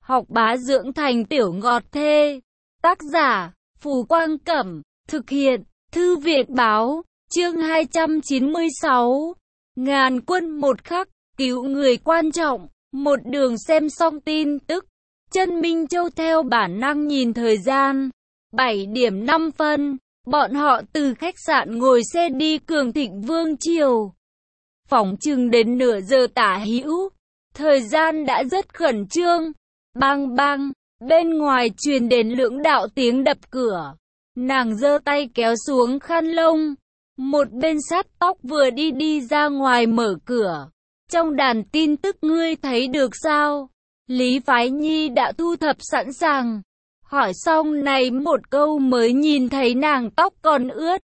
học bá dưỡng thành tiểu ngọt thê. Tác giả, Phù Quang Cẩm, thực hiện, Thư viện Báo, chương 296. Ngàn quân một khắc, cứu người quan trọng. Một đường xem xong tin tức, Chân Minh Châu theo bản năng nhìn thời gian. 7 điểm 5 phân, bọn họ từ khách sạn ngồi xe đi Cường Thịnh Vương Triều. Phỏng chừng đến nửa giờ tả hữu, thời gian đã rất khẩn trương. Bang bang, bên ngoài truyền đến lưỡng đạo tiếng đập cửa. Nàng giơ tay kéo xuống khăn lông, một bên sát tóc vừa đi ra ngoài mở cửa. Trong đàn tin tức ngươi thấy được sao? Lý Phái Nhi đã thu thập sẵn sàng. Hỏi xong này một câu mới nhìn thấy nàng tóc còn ướt.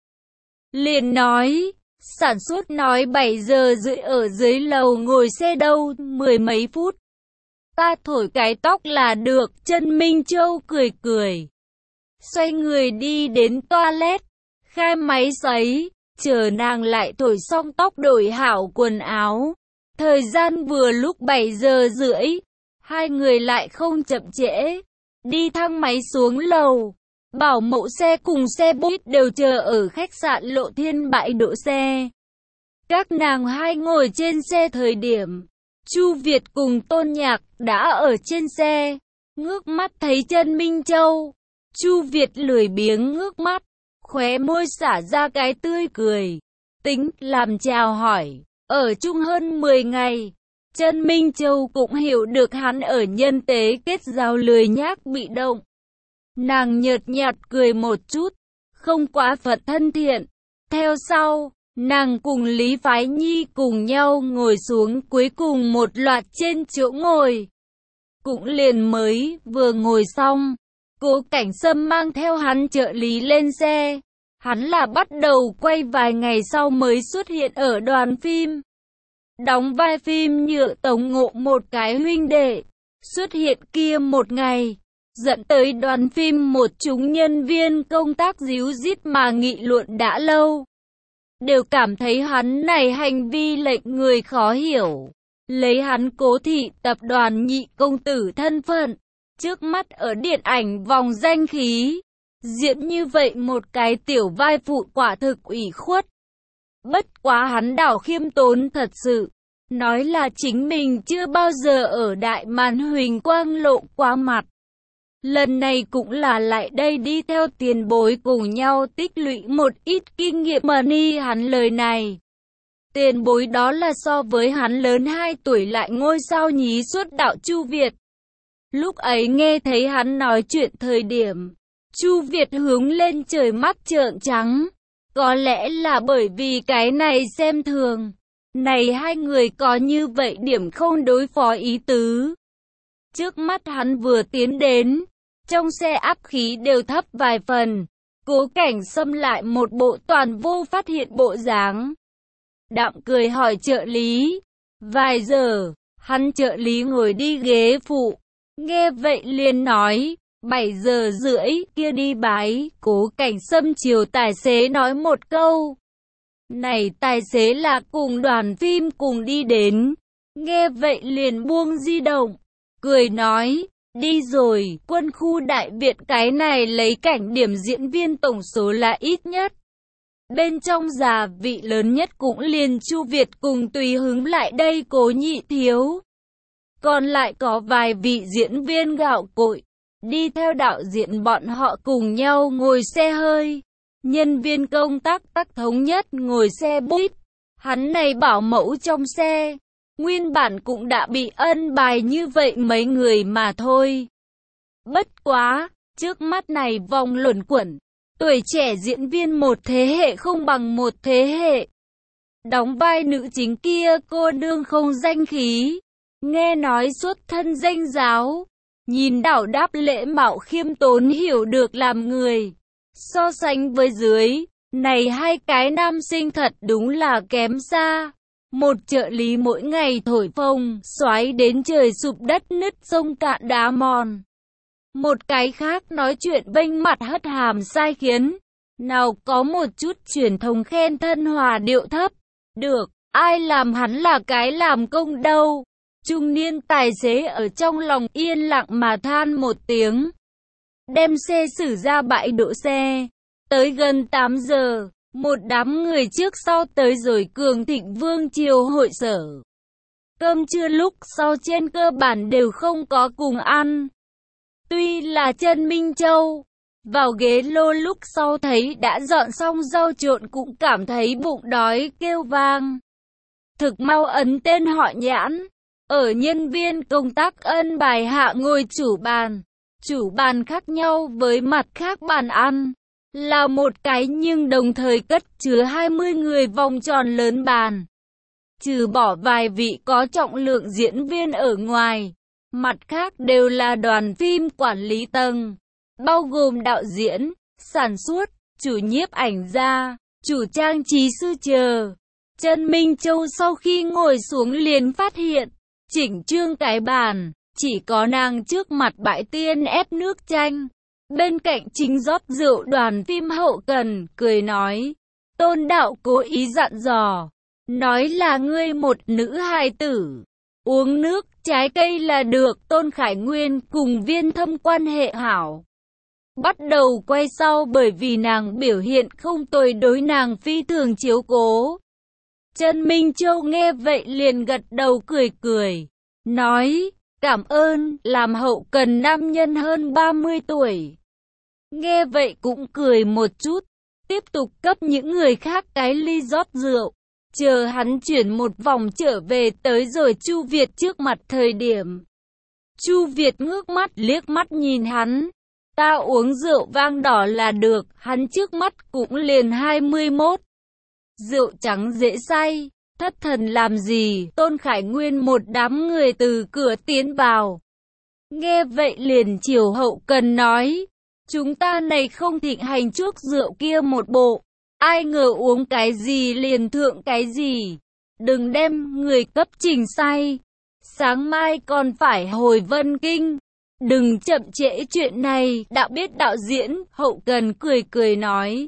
Liền nói, sản xuất nói 7 giờ rưỡi ở dưới lầu ngồi xe đâu, 10 mấy phút. Ta thổi cái tóc là được. Chân Minh Châu cười cười. Xoay người đi đến toilet, khai máy sấy, chờ nàng lại thổi xong tóc đổi hảo quần áo. Thời gian vừa lúc 7 giờ rưỡi, hai người lại không chậm trễ. Đi thang máy xuống lầu, bảo mẫu xe cùng xe buýt đều chờ ở khách sạn Lộ Thiên bãi đỗ xe. Các nàng hai ngồi trên xe thời điểm, Chu Việt cùng Tôn Nhạc đã ở trên xe, ngước mắt thấy Chân Minh Châu. Chu Việt lười biếng ngước mắt, khóe môi xả ra cái tươi cười, tính làm chào hỏi. Ở chung hơn 10 ngày, Chân Minh Châu cũng hiểu được hắn ở nhân tế kết giao lười nhác bị động. Nàng nhợt nhạt cười một chút, không quá phận thân thiện. Theo sau, nàng cùng Lý Phái Nhi cùng nhau ngồi xuống cuối cùng một loạt trên chỗ ngồi. Cũng liền mới vừa ngồi xong, Cố Cảnh Sâm mang theo hắn trợ lý lên xe. Hắn là bắt đầu quay vài ngày sau mới xuất hiện ở đoàn phim. Đóng vai phim nhựa Tống Ngộ một cái huynh đệ. Xuất hiện kia một ngày, dẫn tới đoàn phim một chúng nhân viên công tác díu dít mà nghị luận đã lâu. Đều cảm thấy hắn này hành vi lệnh người khó hiểu. Lấy hắn Cố thị tập đoàn nhị công tử thân phận, trước mắt ở điện ảnh vòng danh khí, diễn như vậy một cái tiểu vai phụ quả thực ủy khuất. Bất quá hắn đảo khiêm tốn thật sự, nói là chính mình chưa bao giờ ở đại màn huỳnh quang lộ qua mặt. Lần này cũng là lại đây đi theo tiền bối cùng nhau tích lũy một ít kinh nghiệm mà ni hắn lời này. Tiền bối đó là so với hắn lớn 2 tuổi lại ngôi sao nhí xuất đạo Chu Việt. Lúc ấy nghe thấy hắn nói chuyện thời điểm, Chu Việt hướng lên trời mắt trợn trắng. Có lẽ là bởi vì cái này xem thường. Này hai người có như vậy điểm không đối phó ý tứ. Trước mắt hắn vừa tiến đến, trong xe áp khí đều thấp vài phần. Cố Cảnh Sâm lại một bộ toàn vô phát hiện bộ dáng. Đạm cười hỏi trợ lý. Vài giờ, hắn trợ lý ngồi đi ghế phụ. Nghe vậy liền nói, 7 giờ rưỡi kia đi bái. Cố Cảnh Sâm chiều tài xế nói một câu. Này tài xế là cùng đoàn phim cùng đi đến. Nghe vậy liền buông di động, cười nói, đi rồi. Quân khu đại viện cái này lấy cảnh điểm diễn viên tổng số là ít nhất. Bên trong già vị lớn nhất cũng liền Chu Việt cùng tùy hứng lại đây Cố nhị thiếu. Còn lại có vài vị diễn viên gạo cội, đi theo đạo diễn bọn họ cùng nhau ngồi xe hơi. Nhân viên công tác tắc thống nhất ngồi xe buýt. Hắn này bảo mẫu trong xe, nguyên bản cũng đã bị ân bài như vậy mấy người mà thôi. Bất quá, trước mắt này vòng luẩn quẩn, tuổi trẻ diễn viên một thế hệ không bằng một thế hệ. Đóng vai nữ chính kia cô nương không danh khí, nghe nói xuất thân danh giáo, nhìn đảo đáp lễ mạo khiêm tốn hiểu được làm người. So sánh với dưới, này hai cái nam sinh thật đúng là kém xa. Một trợ lý mỗi ngày thổi phồng, xoáy đến trời sụp đất nứt sông cạn đá mòn. Một cái khác nói chuyện vênh mặt hất hàm sai khiến. Nào có một chút truyền thống khen thân hòa điệu thấp. Được, ai làm hắn là cái làm công đâu. Trung niên tài xế ở trong lòng yên lặng mà than một tiếng. Đem xe xử ra bãi đỗ xe. Tới gần 8 giờ, một đám người trước sau tới rồi Cường Thịnh Vương Triều hội sở. Cơm trưa lúc sau trên cơ bản đều không có cùng ăn. Tuy là Trần Minh Châu, vào ghế lô lúc sau thấy đã dọn xong rau trộn cũng cảm thấy bụng đói kêu vang. Thực mau ấn tên họ Nhãn, ở nhân viên công tác ân bài hạ ngồi chủ bàn khác nhau với mặt khác bàn ăn. Là một cái nhưng đồng thời cất chứa 20 người vòng tròn lớn bàn. Trừ bỏ vài vị có trọng lượng diễn viên ở ngoài, mặt khác đều là đoàn phim quản lý tầng, bao gồm đạo diễn, sản xuất, chủ nhiếp ảnh gia, chủ trang trí sư chờ. Trần Minh Châu sau khi ngồi xuống liền phát hiện, chỉnh trương cái bàn, chỉ có nàng trước mặt bãi tiên ép nước chanh. Bên cạnh chính rót rượu đoàn phim hậu cần, cười nói, Tôn đạo cố ý dặn dò, nói là ngươi một nữ hài tử, uống nước, trái cây là được. Tôn Khải Nguyên cùng Viên Thâm quan hệ hảo, bắt đầu quay sau bởi vì nàng biểu hiện không tồi, đối nàng phi thường chiếu cố. Trần Minh Châu nghe vậy liền gật đầu cười cười, nói, cảm ơn. Làm hậu cần nam nhân hơn 30 tuổi. Nghe vậy cũng cười một chút, tiếp tục cấp những người khác cái ly rót rượu. Chờ hắn chuyển một vòng trở về tới rồi Chu Việt trước mặt thời điểm. Chu Việt ngước mắt liếc mắt nhìn hắn. Ta uống rượu vang đỏ là được, hắn trước mắt cũng liền 21. Rượu trắng dễ say, thất thần làm gì? Tôn Khải Nguyên một đám người từ cửa tiến vào. Nghe vậy liền chiều hậu cần nói, chúng ta này không thịnh hành chuốc rượu kia một bộ. Ai ngờ uống cái gì liền thượng cái gì. Đừng đem người cấp trình say. Sáng mai còn phải hồi Vân Kinh. Đừng chậm trễ chuyện này. Đạo biết đạo diễn, hậu cần cười cười nói.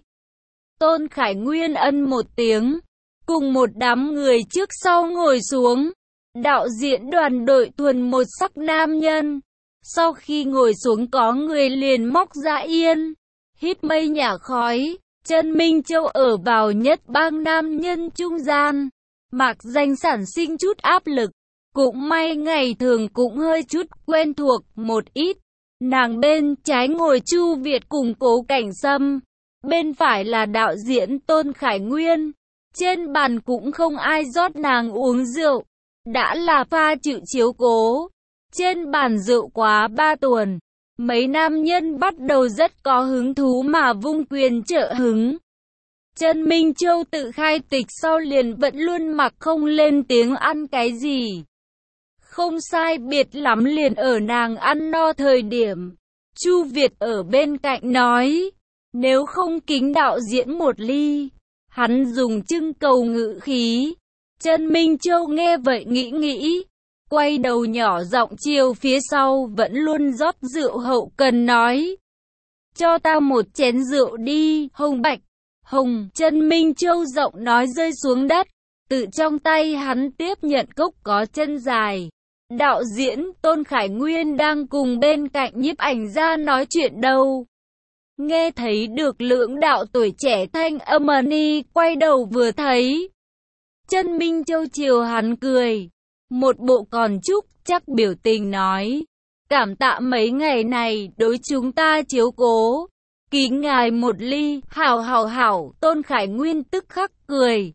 Tôn Khải Nguyên ân một tiếng. Cùng một đám người trước sau ngồi xuống. Đạo diễn đoàn đội thuần một sắc nam nhân. Sau khi ngồi xuống có người liền móc ra yên. Hít mây nhả khói. Trần Minh Châu ở vào nhất bang nam nhân trung gian. Mạc danh sản sinh chút áp lực. Cũng may ngày thường cũng hơi chút quen thuộc một ít. Nàng bên trái ngồi Chu Việt cùng Cố Cảnh Sâm. Bên phải là đạo diễn Tôn Khải Nguyên. Trên bàn cũng không ai rót nàng uống rượu. Đã là pha chịu chiếu cố. Trên bàn rượu quá 3 tuần. Mấy nam nhân bắt đầu rất có hứng thú mà vung quyền trợ hứng. Trần Minh Châu tự khai tịch sau liền vẫn luôn mặc không lên tiếng ăn cái gì. Không sai biệt lắm liền ở nàng ăn no thời điểm. Chu Việt ở bên cạnh nói, nếu không kính đạo diễn một ly. Hắn dùng trưng cầu ngữ khí. Trần Minh Châu nghe vậy nghĩ. Quay đầu nhỏ giọng chiều phía sau vẫn luôn rót rượu hậu cần nói. Cho ta một chén rượu đi, Hồng Bạch. Hồng, Trần Minh Châu giọng nói rơi xuống đất. Từ trong tay hắn tiếp nhận cốc có chân dài. Đạo diễn Tôn Khải Nguyên đang cùng bên cạnh nhiếp ảnh gia nói chuyện đâu. Nghe thấy được lưỡng đạo tuổi trẻ thanh âm ni quay đầu vừa thấy. Trần Minh Châu chiều hắn cười. Một bộ còn chúc chắc biểu tình nói. Cảm tạ mấy ngày này đối chúng ta chiếu cố. Kính ngài một ly, hảo. Tôn Khải Nguyên tức khắc cười.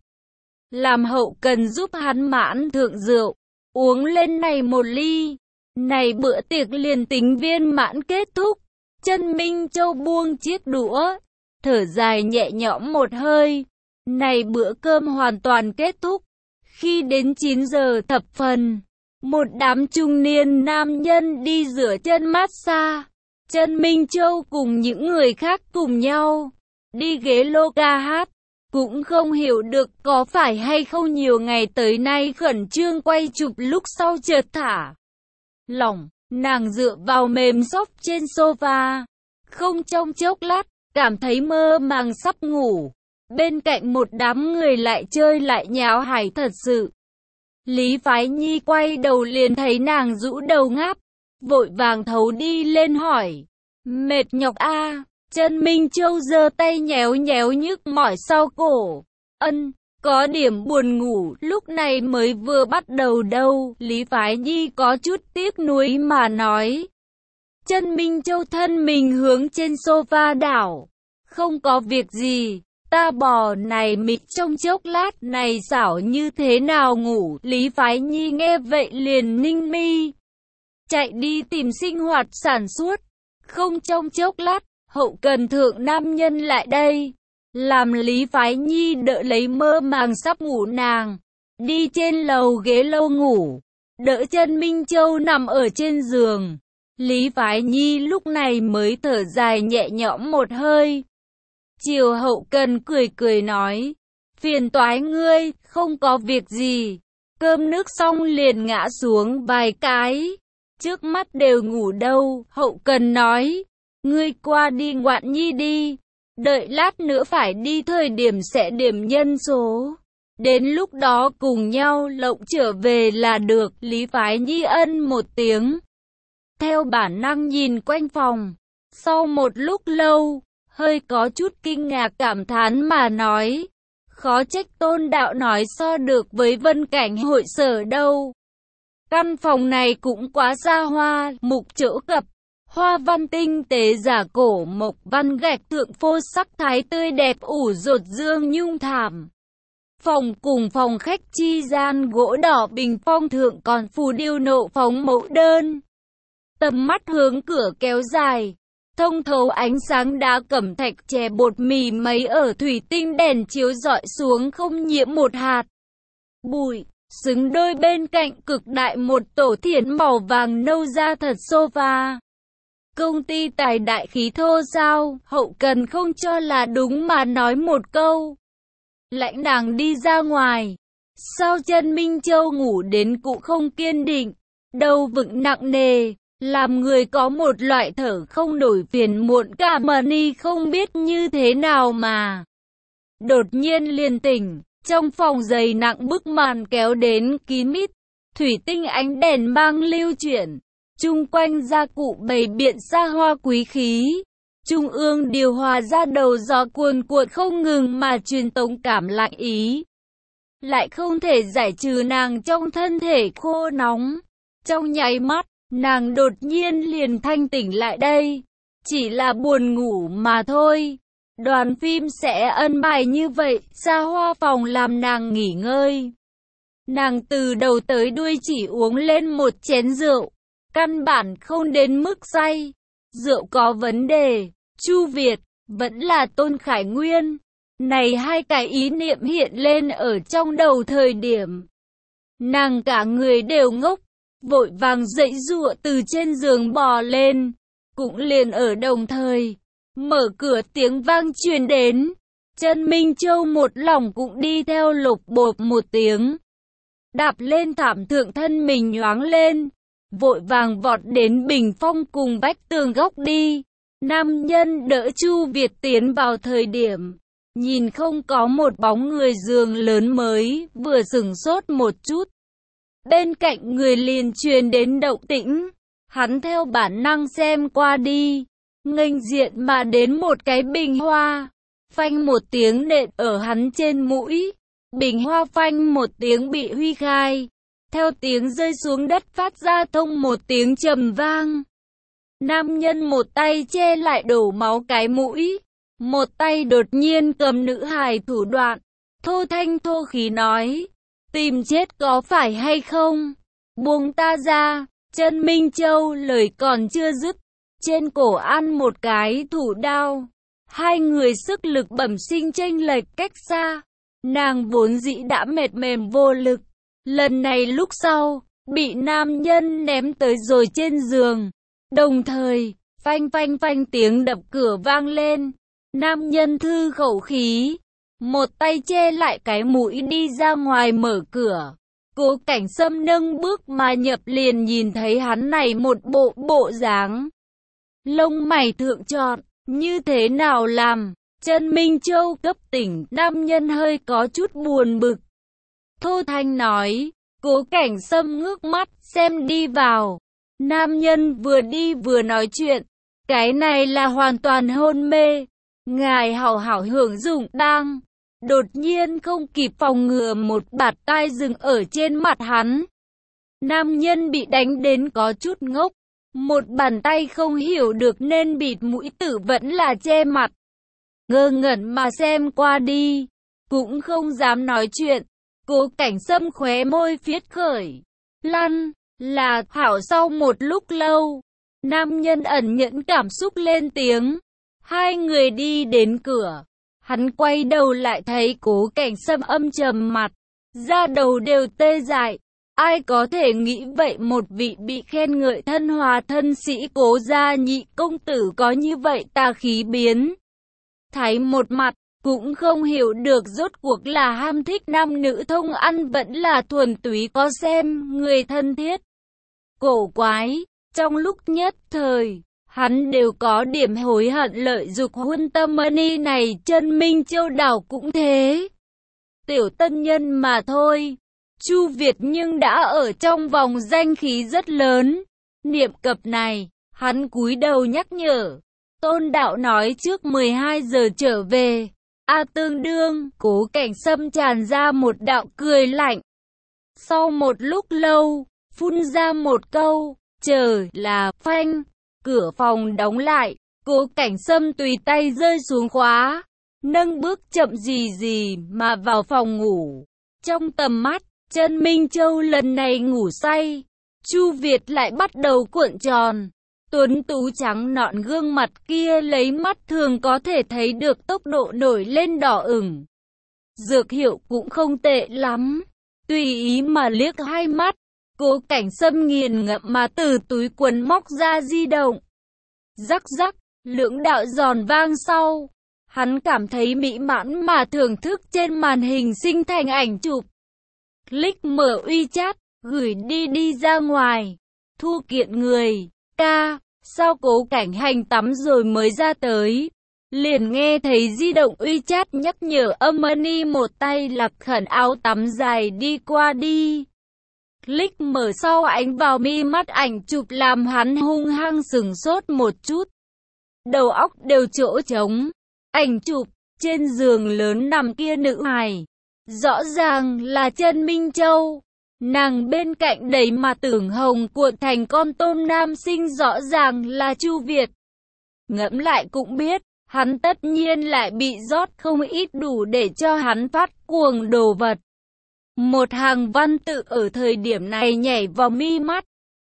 Làm hậu cần giúp hắn mãn thượng rượu. Uống lên này một ly. Này bữa tiệc liền tính viên mãn kết thúc. Trần Minh Châu buông chiếc đũa. Thở dài nhẹ nhõm một hơi. Này bữa cơm hoàn toàn kết thúc. Khi đến 9 giờ thập phần, một đám trung niên nam nhân đi rửa chân massage. Trần Minh Châu cùng những người khác cùng nhau đi ghế lô ca hát. Cũng không hiểu được có phải hay không nhiều ngày tới nay khẩn trương quay chụp lúc sau chợt thả lỏng. Nàng dựa vào mềm xốp trên sofa. Không trong chốc lát, cảm thấy mơ màng sắp ngủ. Bên cạnh một đám người lại chơi lại nháo hài thật sự. Lý Phái Nhi quay đầu liền thấy nàng rũ đầu ngáp, vội vàng thấu đi lên hỏi. Mệt nhọc a? Trần Minh Châu giơ tay nhéo nhéo nhức mỏi sau cổ. Ân, có điểm buồn ngủ, lúc này mới vừa bắt đầu đâu. Lý Phái Nhi có chút tiếc nuối mà nói. Trần Minh Châu thân mình hướng trên sofa đảo. Không có việc gì, ta bò này mịch trong chốc lát này xảo như thế nào ngủ. Lý Phái Nhi nghe vậy liền ninh mi. Chạy đi tìm sinh hoạt sản xuất. Không trong chốc lát, hậu cần thượng nam nhân lại đây. Làm Lý Phái Nhi đỡ lấy mơ màng sắp ngủ nàng. Đi trên lầu ghế lâu ngủ. Đỡ Trần Minh Châu nằm ở trên giường. Lý Phái Nhi lúc này mới thở dài nhẹ nhõm một hơi. Chiều hậu cần cười cười nói. Phiền toái ngươi, không có việc gì. Cơm nước xong liền ngã xuống vài cái. Trước mắt đều ngủ đâu, hậu cần nói. Ngươi qua đi ngoạn nhi đi. Đợi lát nữa phải đi thời điểm sẽ điểm nhân số. Đến lúc đó cùng nhau lộng trở về là được. Lý Phái Nhi ân một tiếng. Theo bản năng nhìn quanh phòng. Sau một lúc lâu, hơi có chút kinh ngạc cảm thán mà nói. Khó trách Tôn Đạo nói so được với Vân Cảnh hội sở đâu. Căn phòng này cũng quá xa hoa, mục chỗ cập. Hoa văn tinh tế giả cổ mộc văn gạch thượng phô sắc thái tươi đẹp ủ rột dương nhung thảm. Phòng cùng phòng khách chi gian gỗ đỏ bình phong thượng còn phù điêu nộ phóng mẫu đơn. Tầm mắt hướng cửa kéo dài. Thông thấu ánh sáng đá cẩm thạch chè bột mì mấy ở thủy tinh đèn chiếu rọi xuống không nhiễm một hạt bụi. Xứng đôi bên cạnh cực đại một tổ thiển màu vàng nâu da thật sofa. Công ty tài đại khí thô sao? Hậu cần không cho là đúng mà nói một câu. Lãnh nàng đi ra ngoài. Sao Trần Minh Châu ngủ đến cũng không kiên định. Đầu vững nặng nề. Làm người có một loại thở không nổi phiền muộn cả mà ni không biết như thế nào mà. Đột nhiên liền tỉnh. Trong phòng dày nặng bức màn kéo đến kín mít. Thủy tinh ánh đèn mang lưu chuyển. Chung quanh gia cụ bày biện xa hoa quý khí. Trung ương điều hòa ra đầu gió cuồn cuộn không ngừng mà truyền tống cảm lạnh ý. Lại không thể giải trừ nàng trong thân thể khô nóng. Trong nháy mắt, nàng đột nhiên liền thanh tỉnh lại đây. Chỉ là buồn ngủ mà thôi. Đoàn phim sẽ ân bài như vậy, xa hoa phòng làm nàng nghỉ ngơi. Nàng từ đầu tới đuôi chỉ uống lên một chén rượu. Căn bản không đến mức say. Rượu có vấn đề. Chu Việt, vẫn là Tôn Khải Nguyên. Này hai cái ý niệm hiện lên ở trong đầu thời điểm. Nàng cả người đều ngốc. Vội vàng dậy giụa từ trên giường bò lên. Cũng liền ở đồng thời. Mở cửa tiếng vang truyền đến. Trần Minh Châu một lòng cũng đi theo lục bộp một tiếng. Đạp lên thảm thượng thân mình nhoáng lên. Vội vàng vọt đến bình phong cùng vách tường góc đi. Nam nhân đỡ Chu Việt tiến vào thời điểm. Nhìn không có một bóng người giường lớn mới, vừa sửng sốt một chút. Bên cạnh người liền truyền đến động tĩnh. Hắn theo bản năng xem qua đi. Nghênh diện mà đến một cái bình hoa. Phanh một tiếng nện ở hắn trên mũi. Bình hoa phanh một tiếng bị huy khai. Theo tiếng rơi xuống đất phát ra thông một tiếng trầm vang. Nam nhân một tay che lại đổ máu cái mũi. Một tay đột nhiên cầm nữ hài thủ đoạn. Thô thanh thô khí nói. Tìm chết có phải hay không? Buông ta ra. Trần Minh Châu lời còn chưa dứt. Trên cổ ăn một cái thủ đao. Hai người sức lực bẩm sinh chênh lệch cách xa. Nàng vốn dĩ đã mệt mềm vô lực. Lần này lúc sau, bị nam nhân ném tới rồi trên giường. Đồng thời, phanh phanh phanh tiếng đập cửa vang lên. Nam nhân thư khẩu khí. Một tay che lại cái mũi đi ra ngoài mở cửa. Cố Cảnh Sâm nâng bước mà nhập liền nhìn thấy hắn này một bộ dáng. Lông mày thượng trọn, như thế nào làm? Trần Minh Châu cấp tỉnh, nam nhân hơi có chút buồn bực. Thô Thanh nói, Cố Cảnh Sâm ngước mắt xem đi vào. Nam nhân vừa đi vừa nói chuyện. Cái này là hoàn toàn hôn mê. Ngài hảo hảo hưởng dụng đang. Đột nhiên không kịp phòng ngừa, một bạt tai dừng ở trên mặt hắn. Nam nhân bị đánh đến có chút ngốc. Một bàn tay không hiểu được nên bịt mũi tử vẫn là che mặt. Ngơ ngẩn mà xem qua đi. Cũng không dám nói chuyện. Cố Cảnh Sâm khóe môi phiết khởi. Lăn, là hảo. Sau một lúc lâu, nam nhân ẩn nhẫn cảm xúc lên tiếng. Hai người đi đến cửa. Hắn quay đầu lại thấy Cố Cảnh Sâm âm trầm mặt. Da đầu đều tê dại. Ai có thể nghĩ vậy, một vị bị khen ngợi thân hòa thân sĩ Cố gia nhị công tử có như vậy tà khí biến. Thấy một mặt, cũng không hiểu được rốt cuộc là ham thích nam nữ thông ăn vẫn là thuần túy có xem người thân thiết. Cổ quái, trong lúc nhất thời, hắn đều có điểm hối hận lợi dục Huân Tâm Mani này. Chân Minh Châu Đảo cũng thế. Tiểu tân nhân mà thôi. Chu Việt nhưng đã ở trong vòng danh khí rất lớn. Niệm cập này, hắn cúi đầu nhắc nhở. Tôn đạo nói trước 12 giờ trở về. Tương đương, Cố Cảnh Sâm tràn ra một đạo cười lạnh. Sau một lúc lâu, phun ra một câu, chờ là phanh. Cửa phòng đóng lại, Cố Cảnh Sâm tùy tay rơi xuống khóa. Nâng bước chậm gì mà vào phòng ngủ. Trong tầm mắt, Chân Minh Châu lần này ngủ say. Chu Việt lại bắt đầu cuộn tròn. Tuấn tú trắng nõn gương mặt kia lấy mắt thường có thể thấy được tốc độ nổi lên đỏ ửng. Dược hiệu cũng không tệ lắm. Tùy ý mà liếc hai mắt, Cố Cảnh Sâm nghiền ngẫm mà từ túi quần móc ra di động. Rắc rắc, lưỡng đạo giòn vang sau. Hắn cảm thấy mỹ mãn mà thưởng thức trên màn hình sinh thành ảnh chụp. Click mở WeChat, gửi đi ra ngoài. Thu kiện người. Ca, sao Cố Cảnh Hành tắm rồi mới ra tới. Liền nghe thấy di động WeChat nhắc nhở âm Money, một tay lặc khẩn áo tắm dài đi qua đi. Click mở sau ánh vào mi mắt ảnh chụp làm hắn hung hăng sửng sốt một chút. Đầu óc đều chỗ trống. Ảnh chụp, trên giường lớn nằm kia nữ hài. Rõ ràng là Chân Minh Châu. Nàng bên cạnh đầy mà tưởng hồng cuộn thành con tôm, nam sinh rõ ràng là Chu Việt. Ngẫm lại cũng biết, hắn tất nhiên lại bị rót không ít đủ để cho hắn phát cuồng đồ vật. Một hàng văn tự ở thời điểm này nhảy vào mi mắt.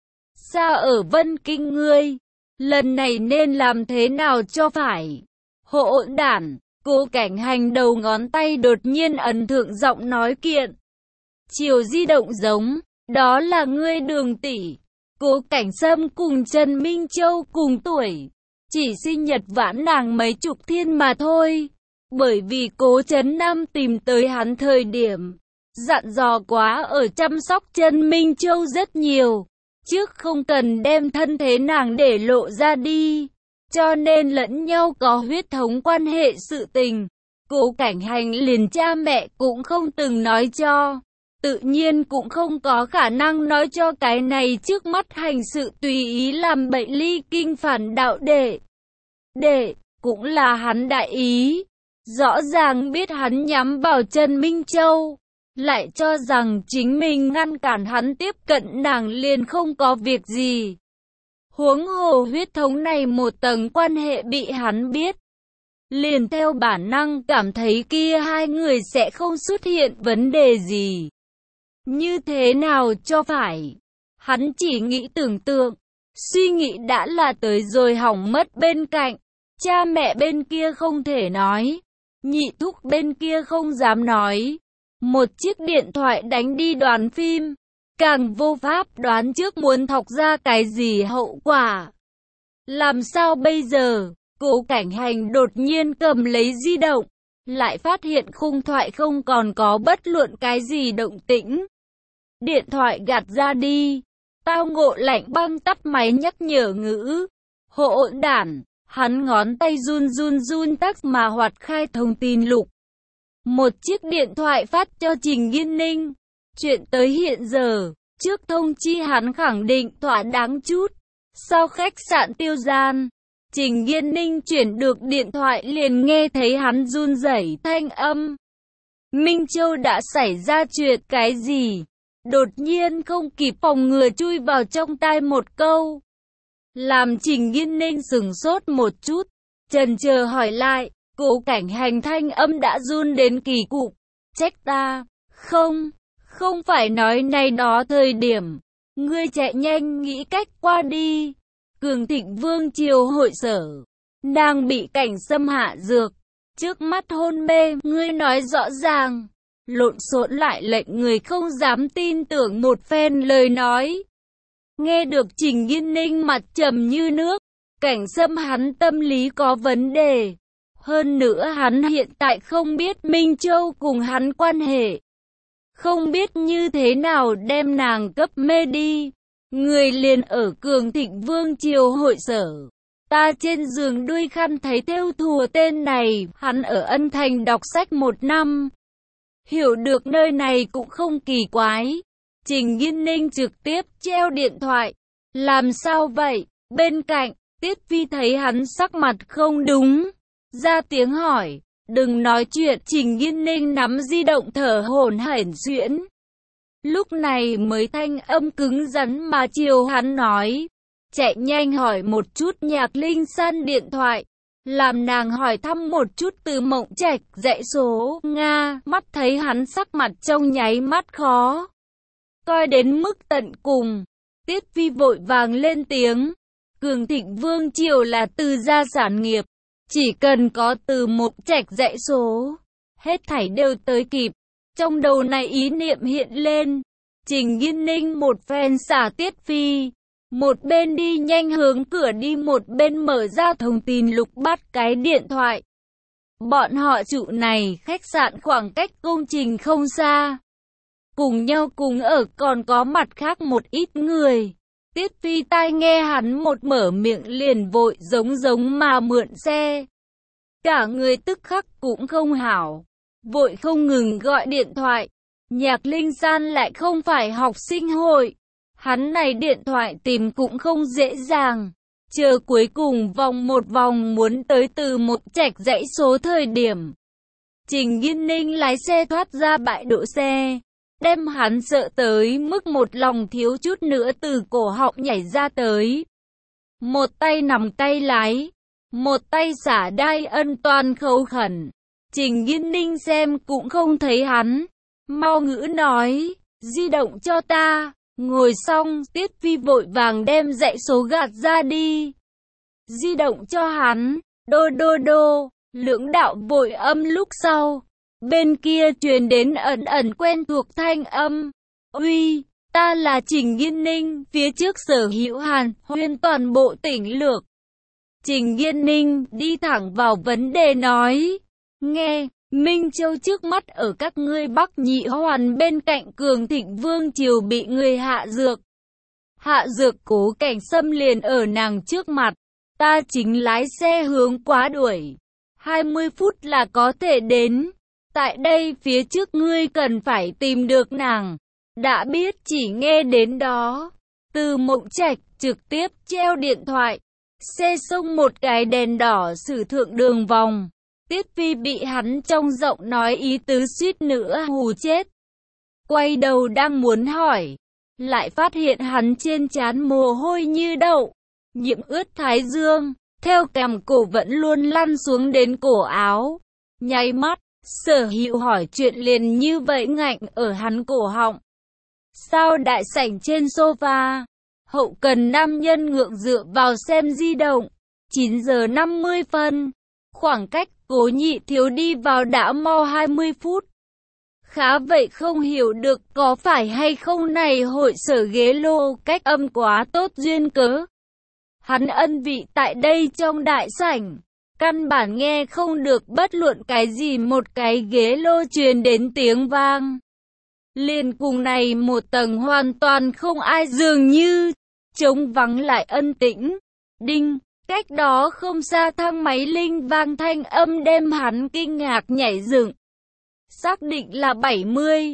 Xa ở Vân Kinh ngươi, lần này nên làm thế nào cho phải? Hỗn đản. Cố Cảnh Hành đầu ngón tay đột nhiên ấn thượng giọng nói kiện. Chiều di động giống, đó là ngươi Đường tỷ. Cố Cảnh Sâm cùng Trần Minh Châu cùng tuổi, chỉ sinh nhật vãn nàng mấy chục thiên mà thôi. Bởi vì Cố Trấn Nam tìm tới hắn thời điểm, dặn dò quá ở chăm sóc Trần Minh Châu rất nhiều, trước không cần đem thân thế nàng để lộ ra đi. Cho nên lẫn nhau có huyết thống quan hệ sự tình, Cố Cảnh Hành liền cha mẹ cũng không từng nói cho. Tự nhiên cũng không có khả năng nói cho cái này trước mắt hành sự tùy ý làm bậy ly kinh phản đạo đệ. Cũng là hắn đại ý. Rõ ràng biết hắn nhắm vào Trần Minh Châu, lại cho rằng chính mình ngăn cản hắn tiếp cận nàng liền không có việc gì. Huống hồ huyết thống này một tầng quan hệ bị hắn biết, liền theo bản năng cảm thấy kia hai người sẽ không xuất hiện vấn đề gì. Như thế nào cho phải? Hắn chỉ nghĩ tưởng tượng, suy nghĩ đã là tới rồi hỏng mất bên cạnh. Cha mẹ bên kia không thể nói, nhị thúc bên kia không dám nói. Một chiếc điện thoại đánh đi đoàn phim, càng vô pháp đoán trước muốn thọc ra cái gì hậu quả. Làm sao bây giờ? Cố Cảnh Hành đột nhiên cầm lấy di động, lại phát hiện khung thoại không còn có bất luận cái gì động tĩnh. Điện thoại gạt ra đi, tao ngộ lạnh băng tắt máy nhắc nhở ngữ. Hỗn đản, hắn ngón tay run tắc mà hoạt khai thông tin lục. Một chiếc điện thoại phát cho Trình Nghiên Ninh. Chuyện tới hiện giờ, trước thông chi hắn khẳng định thỏa đáng chút. Sau khách sạn Tiêu Gian, Trình Yên Ninh chuyển được điện thoại liền nghe thấy hắn run rẩy thanh âm. Minh Châu đã xảy ra chuyện cái gì? Đột nhiên không kịp phòng ngừa chui vào trong tai một câu. Làm Trình Yên Ninh sửng sốt một chút, chần chờ hỏi lại, Cố Cảnh Hành thanh âm đã run đến kỳ cục. Trách ta, không phải nói này đó thời điểm. Ngươi chạy nhanh nghĩ cách qua đi. Cường Thịnh Vương triều hội sở, đang bị cảnh xâm hạ dược, trước mắt hôn mê, ngươi nói rõ ràng. Lộn xộn lại lệnh người không dám tin tưởng một phen lời nói. Nghe được Trình Yên Ninh mặt trầm như nước, cảnh xâm hắn tâm lý có vấn đề. Hơn nữa hắn hiện tại không biết Minh Châu cùng hắn quan hệ. Không biết như thế nào đem nàng cấp mê đi. Người liền ở Cường Thịnh Vương triều hội sở. Ta trên giường đuôi khăn thấy thêu thùa tên này, hắn ở Ân Thành đọc sách 1 năm. Hiểu được nơi này cũng không kỳ quái. Trình Yên Ninh trực tiếp treo điện thoại. Làm sao vậy? Bên cạnh, Tiết Phi thấy hắn sắc mặt không đúng, ra tiếng hỏi. Đừng nói chuyện. Trình Yên Ninh nắm di động thở hổn hển xuyễn. Lúc này mới thanh âm cứng rắn mà chiều hắn nói. Chạy nhanh hỏi một chút Nhạc Linh San điện thoại. Làm nàng hỏi thăm một chút Từ Mộng Trạch dãy số. Nga, mắt thấy hắn sắc mặt trong nháy mắt khó coi đến mức tận cùng. Tiết Phi vội vàng lên tiếng. Cường Thịnh Vương triều là Từ gia sản nghiệp. Chỉ cần có Từ Mộng Trạch dãy số, hết thảy đều tới kịp. Trong đầu này ý niệm hiện lên. Trình Yên Ninh một phen xả Tiết Phi. Một bên đi nhanh hướng cửa đi, một bên mở ra thông tin lục bắt cái điện thoại. Bọn họ trụ này khách sạn khoảng cách công trình không xa. Cùng nhau cùng ở còn có mặt khác một ít người. Tiết Phi tai nghe hắn một mở miệng liền vội giống mà mượn xe. Cả người tức khắc cũng không hảo. Vội không ngừng gọi điện thoại. Nhạc Linh San lại không phải học sinh hội. Hắn này điện thoại tìm cũng không dễ dàng. Chờ cuối cùng vòng một vòng muốn tới Từ Mộng Trạch dãy số thời điểm. Trình Yên Ninh lái xe thoát ra bãi đỗ xe. Đem hắn sợ tới mức một lòng thiếu chút nữa từ cổ họng nhảy ra tới. Một tay nắm tay lái. Một tay xả đai ân toàn khâu khẩn. Trình Yên Ninh xem cũng không thấy hắn. Mau ngữ nói, di động cho ta. Ngồi xong, Tiết Phi vội vàng đem dãy số gạt ra đi. Di động cho hắn, đô, lưỡng đạo vội âm lúc sau. Bên kia truyền đến ẩn quen thuộc thanh âm. Uy, ta là Trình Yên Ninh, phía trước Sở Hữu Hàn, huyên toàn bộ tỉnh lược. Trình Yên Ninh đi thẳng vào vấn đề nói. Nghe, Minh Châu trước mắt ở các ngươi Bắc Nhị Hoàn bên cạnh Cường Thịnh Vương triều bị người hạ dược. Hạ dược Cố Cảnh Sâm liền ở nàng trước mặt. Ta chính lái xe hướng quá đuổi. 20 phút là có thể đến. Tại đây phía trước ngươi cần phải tìm được nàng. Đã biết chỉ nghe đến đó. Từ Mộng Trạch trực tiếp treo điện thoại. Xe xông một cái đèn đỏ xử thượng đường vòng. Tiết Phi bị hắn trong giọng nói ý tứ suýt nữa hù chết. Quay đầu đang muốn hỏi. Lại phát hiện hắn trên trán mồ hôi như đậu. Nhiễm ướt thái dương. Theo cằm cổ vẫn luôn lăn xuống đến cổ áo. Nháy mắt. Sở Hữu hỏi chuyện liền như vậy ngạnh ở hắn cổ họng. Sao đại sảnh trên sofa, hậu cần nam nhân ngượng dựa vào xem di động. 9 giờ 50 phân, khoảng cách Cố Nhị Thiếu đi vào đã mau 20 phút. Khá vậy không hiểu được có phải hay không này hội sở ghế lô cách âm quá tốt duyên cớ. Hắn ân vị tại đây trong đại sảnh. Căn bản nghe không được bất luận cái gì, một cái ghế lô truyền đến tiếng vang. Liền cùng này một tầng hoàn toàn không ai dường như, trống vắng lại ân tĩnh. Đinh, cách đó không xa thang máy linh vang thanh âm đem hắn kinh ngạc nhảy dựng. Xác định là 70.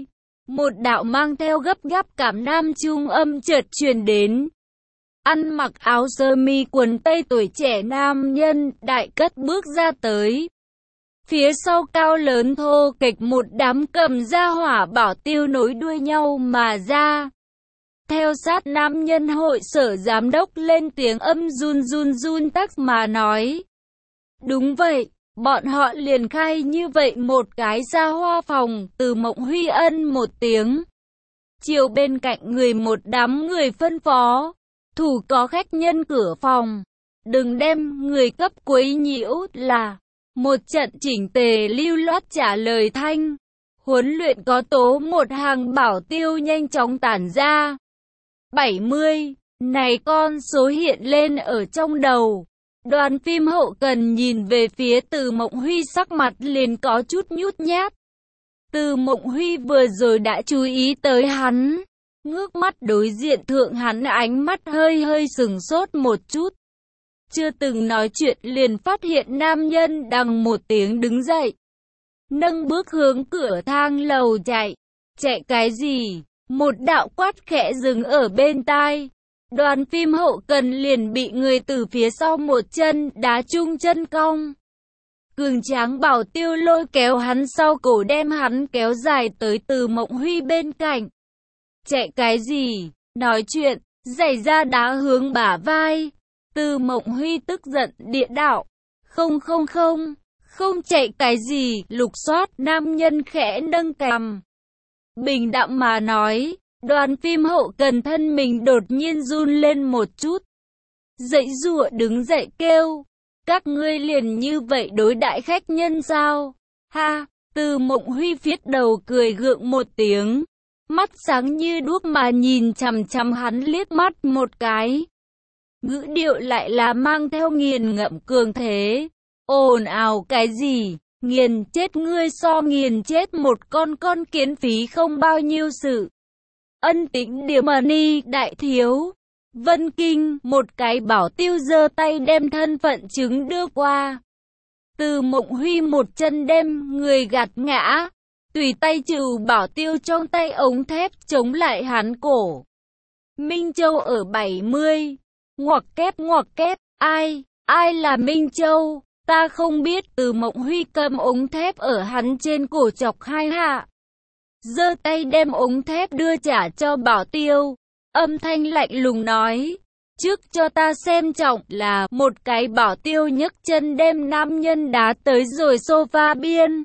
một đạo mang theo gấp gáp cảm nam trung âm chợt truyền đến. Ăn mặc áo sơ mi quần tây tuổi trẻ nam nhân đại cất bước ra tới. Phía sau cao lớn thô kệch một đám cầm gia hỏa bảo tiêu nối đuôi nhau mà ra. Theo sát nam nhân hội sở giám đốc lên tiếng âm run tắc mà nói. Đúng vậy, bọn họ liền khai như vậy một cái ra hoa phòng. Từ Mộng Huy ân một tiếng. Chiều bên cạnh người một đám người phân phó. Thủ có khách nhân cửa phòng. Đừng đem người cấp quấy nhiễu là. Một trận chỉnh tề lưu loát trả lời thanh. Huấn luyện có tố một hàng bảo tiêu nhanh chóng tản ra. 70, này con số hiện lên ở trong đầu. Đoàn phim hậu cần nhìn về phía Từ Mộng Huy sắc mặt liền có chút nhút nhát. Từ Mộng Huy vừa rồi đã chú ý tới hắn. Ngước mắt đối diện thượng hắn ánh mắt hơi sừng sốt một chút. Chưa từng nói chuyện liền phát hiện nam nhân đằng một tiếng đứng dậy. Nâng bước hướng cửa thang lầu chạy. Chạy cái gì? Một đạo quát khẽ dừng ở bên tai. Đoàn phim hậu cần liền bị người từ phía sau một chân đá trúng chân cong. Cường tráng bảo tiêu lôi kéo hắn sau cổ đem hắn kéo dài tới Từ Mộng Huy bên cạnh. Chạy cái gì? Nói chuyện, giày da đá hướng bả vai. Từ Mộng Huy tức giận địa đạo. Không chạy cái gì, lục soát, nam nhân khẽ nâng cằm. Bình đạm mà nói, đoàn phim hậu cần thân mình đột nhiên run lên một chút. Dậy dụa đứng dậy kêu, các ngươi liền như vậy đối đãi khách nhân sao? Ha, Từ Mộng Huy phiết đầu cười gượng một tiếng. Mắt sáng như đuốc mà nhìn chằm chằm hắn liếc mắt một cái. Ngữ điệu lại là mang theo nghiền ngẫm cường thế. Ồn ào cái gì? Nghiền chết ngươi so nghiền chết một con kiến phí không bao nhiêu sự. Ân Tĩnh Điểm Ni đại thiếu. Vân Kinh, một cái bảo tiêu giơ tay đem thân phận chứng đưa qua. Từ Mộng Huy một chân đem người gạt ngã. Tùy tay trừ bảo tiêu trong tay ống thép chống lại hắn cổ. Minh Châu ở 70. Ngoặc kép, ai là Minh Châu? Ta không biết. Từ Mộng Huy cầm ống thép ở hắn trên cổ chọc hai hạ. Giơ tay đem ống thép đưa trả cho bảo tiêu. Âm thanh lạnh lùng nói. Trước cho ta xem trọng là một cái bảo tiêu nhấc chân đem nam nhân đá tới rồi sofa biên.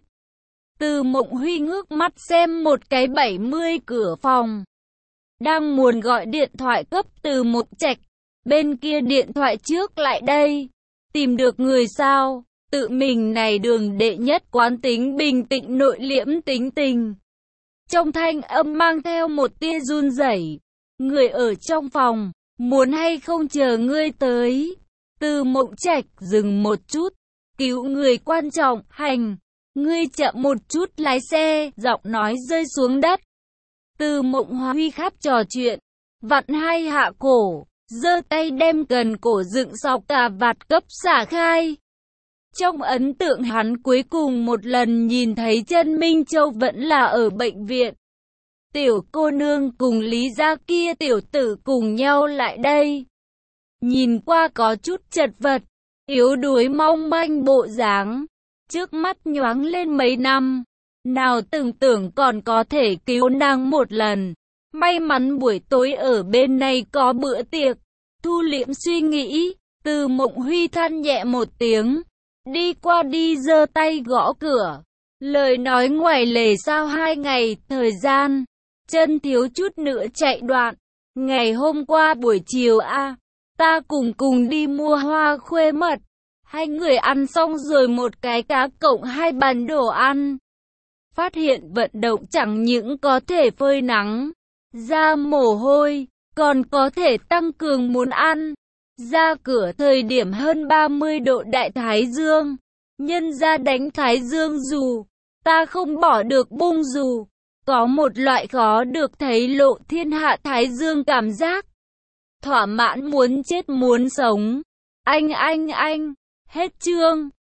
Từ Mộng Huy ngước mắt xem một cái 70 cửa phòng. Đang muốn gọi điện thoại cấp Từ Mộng Trạch. Bên kia điện thoại trước lại đây. Tìm được người sao? Tự mình này đường đệ nhất quán tính bình tĩnh nội liễm tính tình. Trong thanh âm mang theo một tia run rẩy. Người ở trong phòng, muốn hay không chờ ngươi tới? Từ Mộng Trạch dừng một chút. Cứu người quan trọng, hành. Ngươi chậm một chút lái xe, giọng nói rơi xuống đất. Từ Mộng Huy khắp trò chuyện, vặn hai hạ cổ, giơ tay đem gần cổ dựng sọc cà vạt cấp xả khai. Trong ấn tượng hắn cuối cùng một lần nhìn thấy chân Minh Châu vẫn là ở bệnh viện. Tiểu cô nương cùng Lý gia kia tiểu tử cùng nhau lại đây. Nhìn qua có chút chật vật, yếu đuối mong manh bộ dáng. Trước mắt nhoáng lên mấy năm, nào từng tưởng còn có thể cứu nàng một lần. May mắn buổi tối ở bên này có bữa tiệc. Thu liễm suy nghĩ, Từ Mộng Huy than nhẹ một tiếng. Đi qua đi giơ tay gõ cửa. Lời nói ngoài lề sao 2 ngày thời gian. Chân thiếu chút nữa chạy đoạn. Ngày hôm qua buổi chiều ta cùng đi mua hoa khuê mật. 2 người ăn xong rồi một cái cá cộng 2 bàn đồ ăn. Phát hiện vận động chẳng những có thể phơi nắng, ra mồ hôi, còn có thể tăng cường muốn ăn. Ra cửa thời điểm hơn 30 độ đại thái dương. Nhân ra đánh thái dương dù, ta không bỏ được bung dù. Có một loại khó được thấy lộ thiên hạ thái dương cảm giác. Thỏa mãn muốn chết muốn sống. Anh. Hết chương.